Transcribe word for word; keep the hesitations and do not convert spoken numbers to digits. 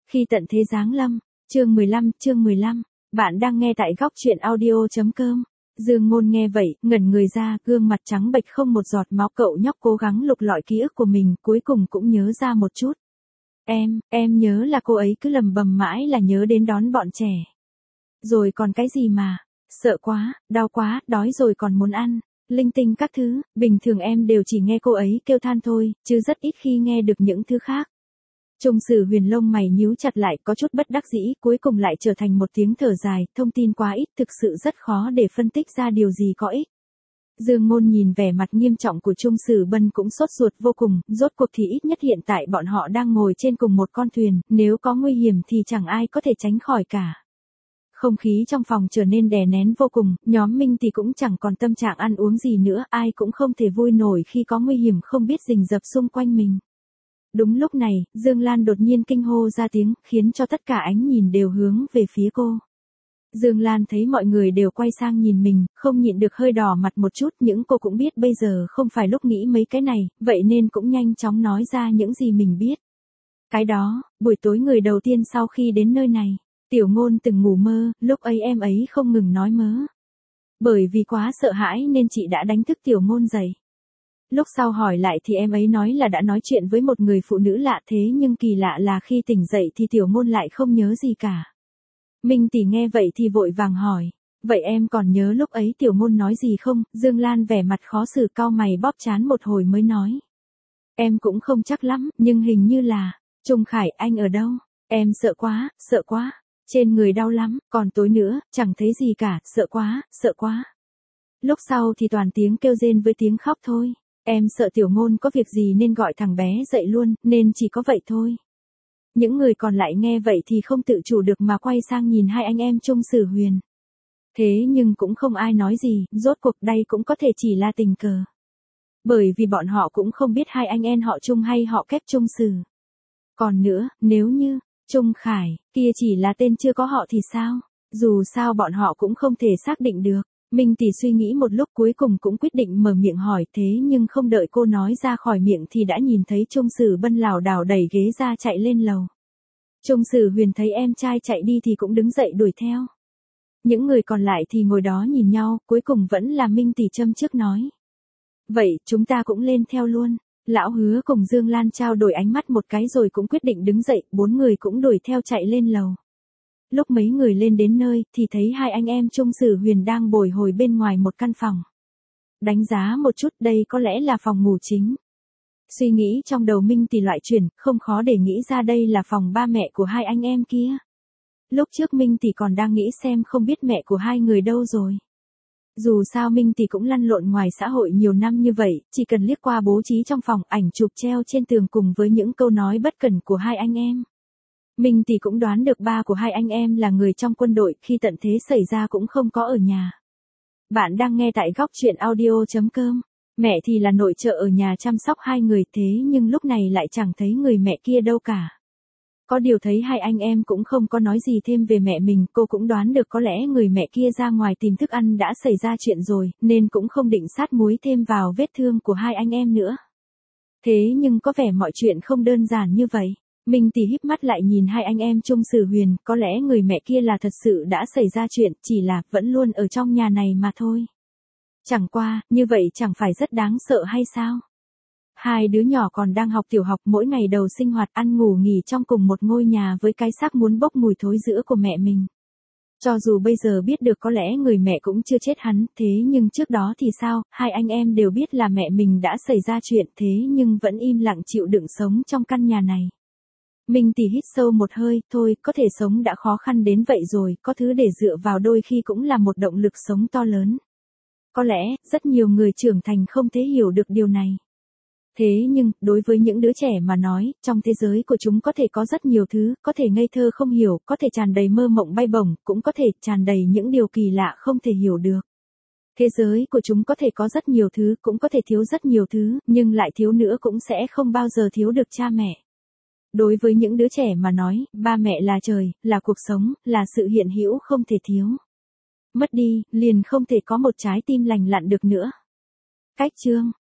Khi tận thế giáng lâm, chương mười lăm, chương mười lăm, bạn đang nghe tại góc truyện audio.com. Dương Ngôn nghe vậy, ngẩn người ra, gương mặt trắng bệch không một giọt máu, cậu nhóc cố gắng lục lọi ký ức của mình, cuối cùng cũng nhớ ra một chút. Em, em nhớ là cô ấy cứ lầm bầm mãi là nhớ đến đón bọn trẻ. Rồi còn cái gì mà, sợ quá, đau quá, đói rồi còn muốn ăn, linh tinh các thứ, bình thường em đều chỉ nghe cô ấy kêu than thôi, chứ rất ít khi nghe được những thứ khác. Trung Sử Huyền lông mày nhíu chặt lại, có chút bất đắc dĩ, cuối cùng lại trở thành một tiếng thở dài, thông tin quá ít, thực sự rất khó để phân tích ra điều gì có ích. Dương Ngôn nhìn vẻ mặt nghiêm trọng của Trung Sử Bân cũng sốt ruột vô cùng, rốt cuộc thì ít nhất hiện tại bọn họ đang ngồi trên cùng một con thuyền, nếu có nguy hiểm thì chẳng ai có thể tránh khỏi cả. Không khí trong phòng trở nên đè nén vô cùng, nhóm Minh thì cũng chẳng còn tâm trạng ăn uống gì nữa, ai cũng không thể vui nổi khi có nguy hiểm không biết rình rập xung quanh mình. Đúng lúc này, Dương Lan đột nhiên kinh hô ra tiếng, khiến cho tất cả ánh nhìn đều hướng về phía cô. Dương Lan thấy mọi người đều quay sang nhìn mình, không nhịn được hơi đỏ mặt một chút, những cô cũng biết bây giờ không phải lúc nghĩ mấy cái này, vậy nên cũng nhanh chóng nói ra những gì mình biết. Cái đó, buổi tối người đầu tiên sau khi đến nơi này, Tiểu Ngôn từng ngủ mơ, lúc ấy em ấy không ngừng nói mớ. Bởi vì quá sợ hãi nên chị đã đánh thức Tiểu Ngôn dậy. Lúc sau hỏi lại thì em ấy nói là đã nói chuyện với một người phụ nữ lạ, thế nhưng kỳ lạ là khi tỉnh dậy thì Tiểu Ngôn lại không nhớ gì cả. Minh tỷ nghe vậy thì vội vàng hỏi, vậy em còn nhớ lúc ấy Tiểu Ngôn nói gì không? Dương Lan vẻ mặt khó xử, cau mày bóp trán một hồi mới nói. Em cũng không chắc lắm, nhưng hình như là, Trung Khải anh ở đâu? Em sợ quá, sợ quá, trên người đau lắm, còn tối nữa, chẳng thấy gì cả, sợ quá, sợ quá. Lúc sau thì toàn tiếng kêu rên với tiếng khóc thôi. Em sợ Tiểu Ngôn có việc gì nên gọi thằng bé dậy luôn, nên chỉ có vậy thôi. Những người còn lại nghe vậy thì không tự chủ được mà quay sang nhìn hai anh em Trung Sử Huyền. Thế nhưng cũng không ai nói gì, rốt cuộc đây cũng có thể chỉ là tình cờ. Bởi vì bọn họ cũng không biết hai anh em họ Trung hay họ Kép Trung Sử. Còn nữa, nếu như, Trung Khải, kia chỉ là tên chưa có họ thì sao? Dù sao bọn họ cũng không thể xác định được. Minh tỷ suy nghĩ một lúc cuối cùng cũng quyết định mở miệng hỏi, thế nhưng không đợi cô nói ra khỏi miệng thì đã nhìn thấy Trung Sử Bân lảo đảo đẩy ghế ra chạy lên lầu. Trung Sử Huyền thấy em trai chạy đi thì cũng đứng dậy đuổi theo. Những người còn lại thì ngồi đó nhìn nhau, cuối cùng vẫn là Minh tỷ châm trước nói. Vậy, chúng ta cũng lên theo luôn. Lão Hứa cùng Dương Lan trao đổi ánh mắt một cái rồi cũng quyết định đứng dậy, bốn người cũng đuổi theo chạy lên lầu. Lúc mấy người lên đến nơi, thì thấy hai anh em Trung Sử Huyền đang bồi hồi bên ngoài một căn phòng. Đánh giá một chút, đây có lẽ là phòng ngủ chính. Suy nghĩ trong đầu Minh tỷ loại chuyển, không khó để nghĩ ra đây là phòng ba mẹ của hai anh em kia. Lúc trước Minh tỷ còn đang nghĩ xem không biết mẹ của hai người đâu rồi. Dù sao Minh tỷ cũng lăn lộn ngoài xã hội nhiều năm như vậy, chỉ cần liếc qua bố trí trong phòng, ảnh chụp treo trên tường cùng với những câu nói bất cẩn của hai anh em. Minh tỷ cũng đoán được ba của hai anh em là người trong quân đội, khi tận thế xảy ra cũng không có ở nhà. Bạn đang nghe tại góc truyện audio.com. Mẹ thì là nội trợ ở nhà chăm sóc hai người, thế nhưng lúc này lại chẳng thấy người mẹ kia đâu cả. Có điều thấy hai anh em cũng không có nói gì thêm về mẹ mình, cô cũng đoán được có lẽ người mẹ kia ra ngoài tìm thức ăn đã xảy ra chuyện rồi, nên cũng không định sát muối thêm vào vết thương của hai anh em nữa. Thế nhưng có vẻ mọi chuyện không đơn giản như vậy. Minh tỷ híp mắt lại nhìn hai anh em Trung Sử Huyền, có lẽ người mẹ kia là thật sự đã xảy ra chuyện, chỉ là vẫn luôn ở trong nhà này mà thôi. Chẳng qua, như vậy chẳng phải rất đáng sợ hay sao? Hai đứa nhỏ còn đang học tiểu học, mỗi ngày đầu sinh hoạt ăn ngủ nghỉ trong cùng một ngôi nhà với cái xác muốn bốc mùi thối rữa của mẹ mình. Cho dù bây giờ biết được có lẽ người mẹ cũng chưa chết hắn, thế nhưng trước đó thì sao, hai anh em đều biết là mẹ mình đã xảy ra chuyện, thế nhưng vẫn im lặng chịu đựng sống trong căn nhà này. Minh tỷ hít sâu một hơi, thôi, có thể sống đã khó khăn đến vậy rồi, có thứ để dựa vào đôi khi cũng là một động lực sống to lớn. Có lẽ, rất nhiều người trưởng thành không thể hiểu được điều này. Thế nhưng, đối với những đứa trẻ mà nói, trong thế giới của chúng có thể có rất nhiều thứ, có thể ngây thơ không hiểu, có thể tràn đầy mơ mộng bay bổng, cũng có thể tràn đầy những điều kỳ lạ không thể hiểu được. Thế giới của chúng có thể có rất nhiều thứ, cũng có thể thiếu rất nhiều thứ, nhưng lại thiếu nữa cũng sẽ không bao giờ thiếu được cha mẹ. Đối với những đứa trẻ mà nói, ba mẹ là trời, là cuộc sống, là sự hiện hữu không thể thiếu. Mất đi, liền không thể có một trái tim lành lặn được nữa. Cách chương